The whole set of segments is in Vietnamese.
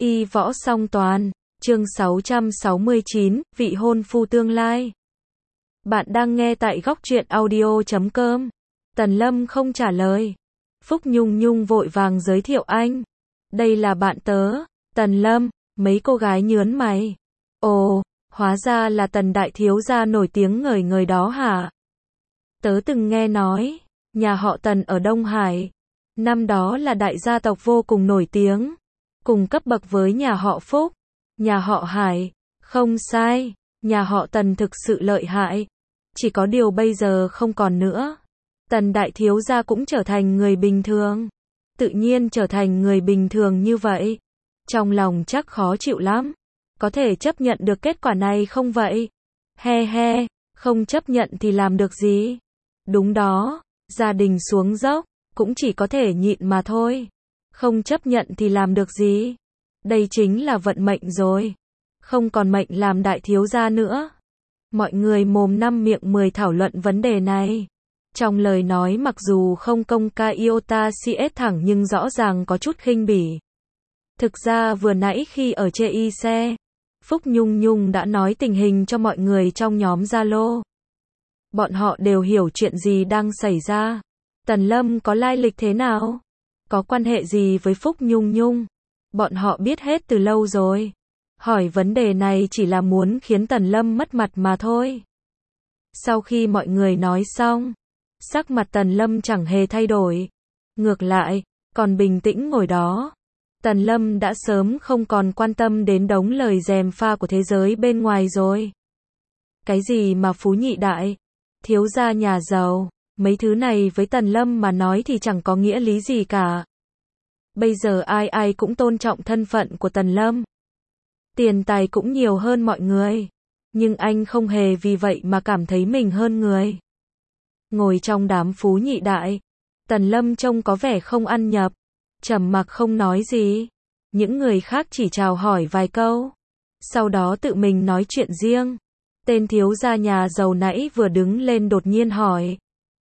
Y võ song toàn, chương 669, vị hôn phu tương lai. Bạn đang nghe tại góc truyện audio.com. Tần Lâm không trả lời. Phúc Nhung Nhung vội vàng giới thiệu anh. Đây là bạn tớ, Tần Lâm. Mấy cô gái nhớn mày. Ồ, hóa ra là Tần đại thiếu gia nổi tiếng ngời ngời đó hả? Tớ từng nghe nói, nhà họ Tần ở Đông Hải, năm đó là đại gia tộc vô cùng nổi tiếng, cùng cấp bậc với nhà họ Phúc, nhà họ Hải. Không sai, nhà họ Tần thực sự lợi hại. Chỉ có điều bây giờ không còn nữa. Tần đại thiếu gia cũng trở thành người bình thường. Tự nhiên trở thành người bình thường như vậy, trong lòng chắc khó chịu lắm. Có thể chấp nhận được kết quả này không vậy? He he, không chấp nhận thì làm được gì? Đúng đó, gia đình xuống dốc, cũng chỉ có thể nhịn mà thôi. Không chấp nhận thì làm được gì? Đây chính là vận mệnh rồi. Không còn mệnh làm đại thiếu gia nữa. Mọi người mồm năm miệng 10 thảo luận vấn đề này. Trong lời nói mặc dù không công khai iota cs thẳng nhưng rõ ràng có chút khinh bỉ. Thực ra vừa nãy khi ở chê y xe, Phúc Nhung Nhung đã nói tình hình cho mọi người trong nhóm Zalo. Bọn họ đều hiểu chuyện gì đang xảy ra. Tần Lâm có lai lịch thế nào? Có quan hệ gì với Phúc Nhung Nhung? Bọn họ biết hết từ lâu rồi. Hỏi vấn đề này chỉ là muốn khiến Tần Lâm mất mặt mà thôi. Sau khi mọi người nói xong, sắc mặt Tần Lâm chẳng hề thay đổi. Ngược lại, còn bình tĩnh ngồi đó. Tần Lâm đã sớm không còn quan tâm đến đống lời gièm pha của thế giới bên ngoài rồi. Cái gì mà phú nhị đại, thiếu gia nhà giàu, mấy thứ này với Tần Lâm mà nói thì chẳng có nghĩa lý gì cả. Bây giờ ai ai cũng tôn trọng thân phận của Tần Lâm. Tiền tài cũng nhiều hơn mọi người. Nhưng anh không hề vì vậy mà cảm thấy mình hơn người. Ngồi trong đám phú nhị đại, Tần Lâm trông có vẻ không ăn nhập, trầm mặc không nói gì. Những người khác chỉ chào hỏi vài câu, sau đó tự mình nói chuyện riêng. Tên thiếu gia nhà giàu nãy vừa đứng lên đột nhiên hỏi.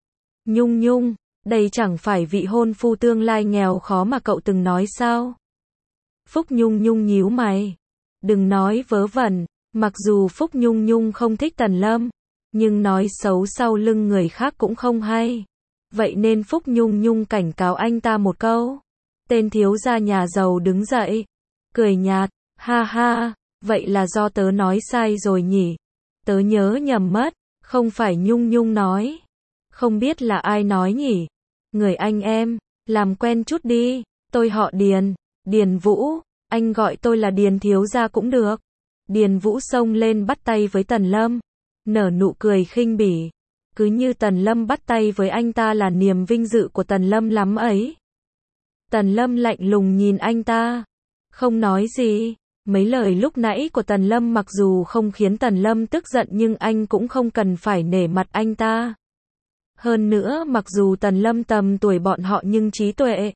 Nhung Nhung, đây chẳng phải vị hôn phu tương lai nghèo khó mà cậu từng nói sao? Phúc Nhung Nhung nhíu mày. Đừng nói vớ vẩn, mặc dù Phúc Nhung Nhung không thích Tần Lâm, nhưng nói xấu sau lưng người khác cũng không hay. Vậy nên Phúc Nhung Nhung cảnh cáo anh ta một câu. Tên thiếu gia nhà giàu đứng dậy, cười nhạt, ha ha, vậy là do tớ nói sai rồi nhỉ? Tớ nhớ nhầm mất, không phải Nhung Nhung nói. Không biết là ai nói nhỉ? Người anh em, làm quen chút đi, tôi họ Điền, Điền Vũ, anh gọi tôi là Điền thiếu gia cũng được. Điền Vũ xông lên bắt tay với Tần Lâm, nở nụ cười khinh bỉ. Cứ như Tần Lâm bắt tay với anh ta là niềm vinh dự của Tần Lâm lắm ấy. Tần Lâm lạnh lùng nhìn anh ta, không nói gì. Mấy lời lúc nãy của Tần Lâm mặc dù không khiến Tần Lâm tức giận nhưng anh cũng không cần phải nể mặt anh ta. Hơn nữa mặc dù Tần Lâm tầm tuổi bọn họ nhưng trí tuệ,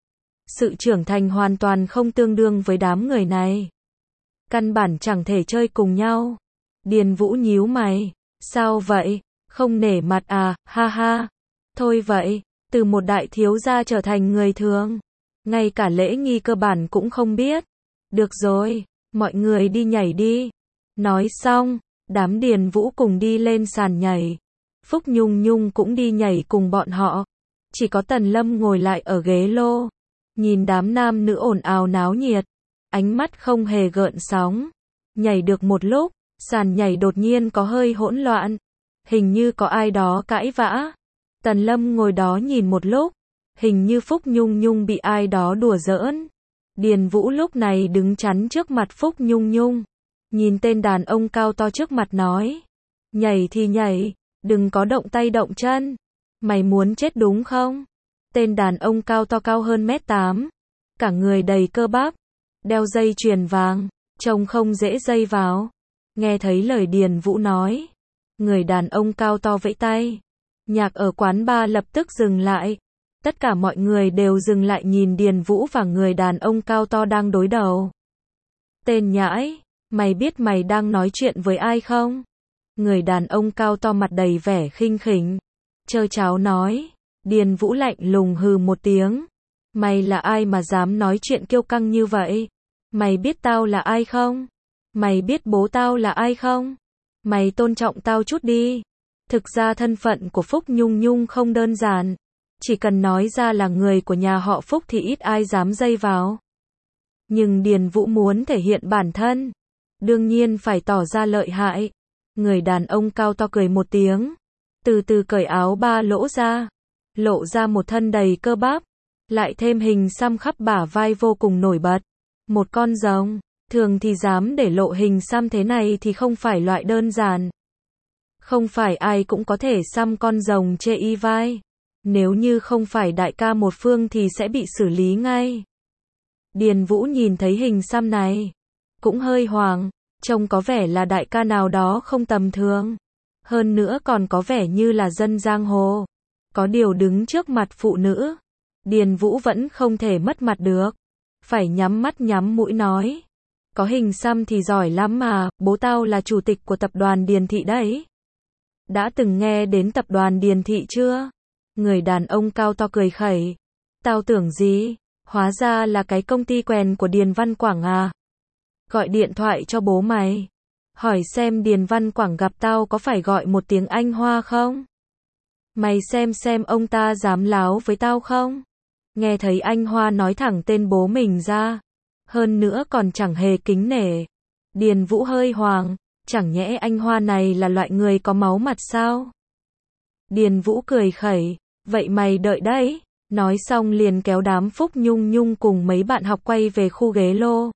sự trưởng thành hoàn toàn không tương đương với đám người này. Căn bản chẳng thể chơi cùng nhau. Điền Vũ nhíu mày. Sao vậy? Không nể mặt à? Ha ha. Thôi vậy, từ một đại thiếu gia trở thành người thường, ngay cả lễ nghi cơ bản cũng không biết. Được rồi, mọi người đi nhảy đi. Nói xong, đám Điền Vũ cùng đi lên sàn nhảy. Phúc Nhung Nhung cũng đi nhảy cùng bọn họ. Chỉ có Tần Lâm ngồi lại ở ghế lô, nhìn đám nam nữ ồn ào náo nhiệt, ánh mắt không hề gợn sóng. Nhảy được một lúc, sàn nhảy đột nhiên có hơi hỗn loạn. Hình như có ai đó cãi vã. Tần Lâm ngồi đó nhìn một lúc, hình như Phúc Nhung Nhung bị ai đó đùa giỡn. Điền Vũ lúc này đứng chắn trước mặt Phúc Nhung Nhung, nhìn tên đàn ông cao to trước mặt nói. Nhảy thì nhảy, đừng có động tay động chân. Mày muốn chết đúng không? Tên đàn ông cao to cao hơn 1m8, cả người đầy cơ bắp, đeo dây chuyền vàng, trông không dễ dây vào. Nghe thấy lời Điền Vũ nói, người đàn ông cao to vẫy tay. Nhạc ở quán bar lập tức dừng lại. Tất cả mọi người đều dừng lại nhìn Điền Vũ và người đàn ông cao to đang đối đầu. Tên nhãi, mày biết mày đang nói chuyện với ai không? Người đàn ông cao to mặt đầy vẻ khinh khỉnh, trơ tráo nói. Điền Vũ lạnh lùng hừ một tiếng. Mày là ai mà dám nói chuyện kiêu căng như vậy? Mày biết tao là ai không? Mày biết bố tao là ai không? Mày tôn trọng tao chút đi. Thực ra thân phận của Phúc Nhung Nhung không đơn giản. Chỉ cần nói ra là người của nhà họ Phúc thì ít ai dám dây vào. Nhưng Điền Vũ muốn thể hiện bản thân. Đương nhiên phải tỏ ra lợi hại. Người đàn ông cao to cười một tiếng. Từ từ cởi áo ba lỗ ra. Lộ ra một thân đầy cơ bắp. Lại thêm hình xăm khắp bả vai vô cùng nổi bật. Một con rồng. Thường thì dám để lộ hình xăm thế này thì không phải loại đơn giản. Không phải ai cũng có thể xăm con rồng chê y vai. Nếu như không phải đại ca một phương thì sẽ bị xử lý ngay. Điền Vũ nhìn thấy hình xăm này. Cũng hơi hoảng. Trông có vẻ là đại ca nào đó không tầm thường. Hơn nữa còn có vẻ như là dân giang hồ. Có điều đứng trước mặt phụ nữ. Điền Vũ vẫn không thể mất mặt được. Phải nhắm mắt nhắm mũi nói. Có hình xăm thì giỏi lắm mà, bố tao là chủ tịch của tập đoàn Điền Thị đấy. Đã từng nghe đến tập đoàn Điền Thị chưa? Người đàn ông cao to cười khẩy. Tao tưởng gì? Hóa ra là cái công ty quèn của Điền Văn Quảng à? Gọi điện thoại cho bố mày. Hỏi xem Điền Văn Quảng gặp tao có phải gọi một tiếng anh Hoa không? Mày xem ông ta dám láo với tao không? Nghe thấy anh Hoa nói thẳng tên bố mình ra. Hơn nữa còn chẳng hề kính nể. Điền Vũ hơi hoảng. Chẳng nhẽ anh Hoa này là loại người có máu mặt sao? Điền Vũ cười khẩy. Vậy mày đợi đấy. Nói xong liền kéo đám Phúc Nhung Nhung cùng mấy bạn học quay về khu ghế lô.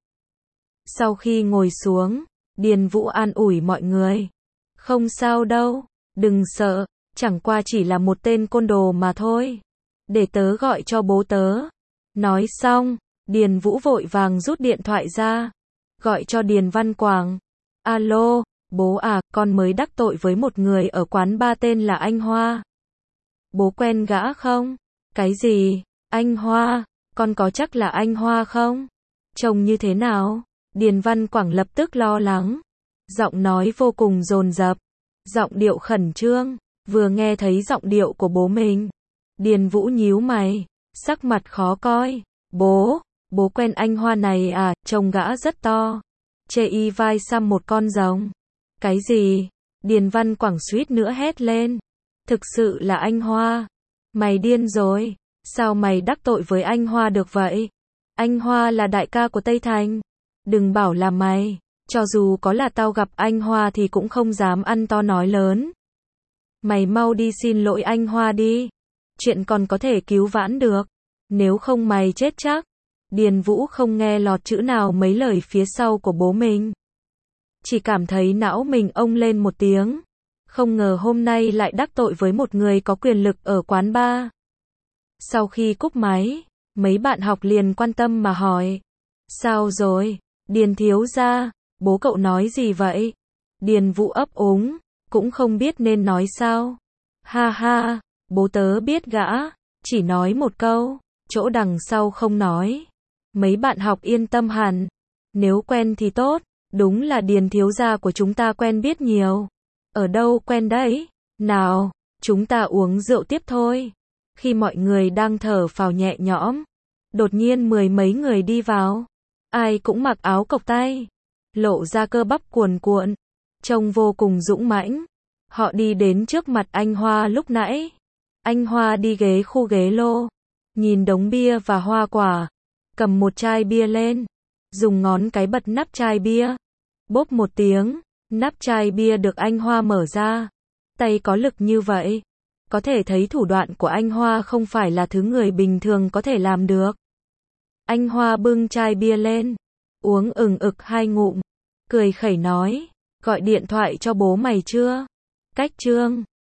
Sau khi ngồi xuống, Điền Vũ an ủi mọi người. Không sao đâu, đừng sợ, chẳng qua chỉ là một tên côn đồ mà thôi. Để tớ gọi cho bố tớ. Nói xong, Điền Vũ vội vàng rút điện thoại ra. Gọi cho Điền Văn Quảng. Alo, bố à, con mới đắc tội với một người ở quán bar tên là anh Hoa. Bố quen gã không? Cái gì? Anh Hoa? Con có chắc là anh Hoa không? Trông như thế nào? Điền Văn Quảng lập tức lo lắng. Giọng nói vô cùng dồn dập. Giọng điệu khẩn trương. Vừa nghe thấy giọng điệu của bố mình. Điền Vũ nhíu mày. Sắc mặt khó coi. Bố quen anh Hoa này à, trông gã rất to. Chê y vai xăm một con rồng. Cái gì? Điền Văn Quảng suýt nữa hét lên. Thực sự là anh Hoa. Mày điên rồi. Sao mày đắc tội với anh Hoa được vậy? Anh Hoa là đại ca của Tây Thành. Đừng bảo là mày. Cho dù có là tao gặp anh Hoa thì cũng không dám ăn to nói lớn. Mày mau đi xin lỗi anh Hoa đi. Chuyện còn có thể cứu vãn được. Nếu không mày chết chắc. Điền Vũ không nghe lọt chữ nào mấy lời phía sau của bố mình. Chỉ cảm thấy não mình ông lên một tiếng. Không ngờ hôm nay lại đắc tội với một người có quyền lực ở quán bar. Sau khi cúp máy, mấy bạn học liền quan tâm mà hỏi. Sao rồi? Điền thiếu gia, bố cậu nói gì vậy? Điền Vũ ấp úng, cũng không biết nên nói sao. Ha ha, bố tớ biết gã, chỉ nói một câu, chỗ đằng sau không nói. Mấy bạn học yên tâm hẳn. Nếu quen thì tốt, đúng là Điền thiếu gia của chúng ta quen biết nhiều. Ở đâu quen đấy? Nào, chúng ta uống rượu tiếp thôi. Khi mọi người đang thở phào nhẹ nhõm, đột nhiên mười mấy người đi vào. Ai cũng mặc áo cộc tay, lộ ra cơ bắp cuồn cuộn, trông vô cùng dũng mãnh. Họ đi đến trước mặt anh Hoa lúc nãy. Anh Hoa đi ghế khu ghế lô, nhìn đống bia và hoa quả, cầm một chai bia lên, dùng ngón cái bật nắp chai bia. Bốp một tiếng, nắp chai bia được anh Hoa mở ra. Tay có lực như vậy, có thể thấy thủ đoạn của anh Hoa không phải là thứ người bình thường có thể làm được. Anh Hoa bưng chai bia lên, uống ực 2 ngụm, cười khẩy nói, gọi điện thoại cho bố mày chưa? Cách Trương,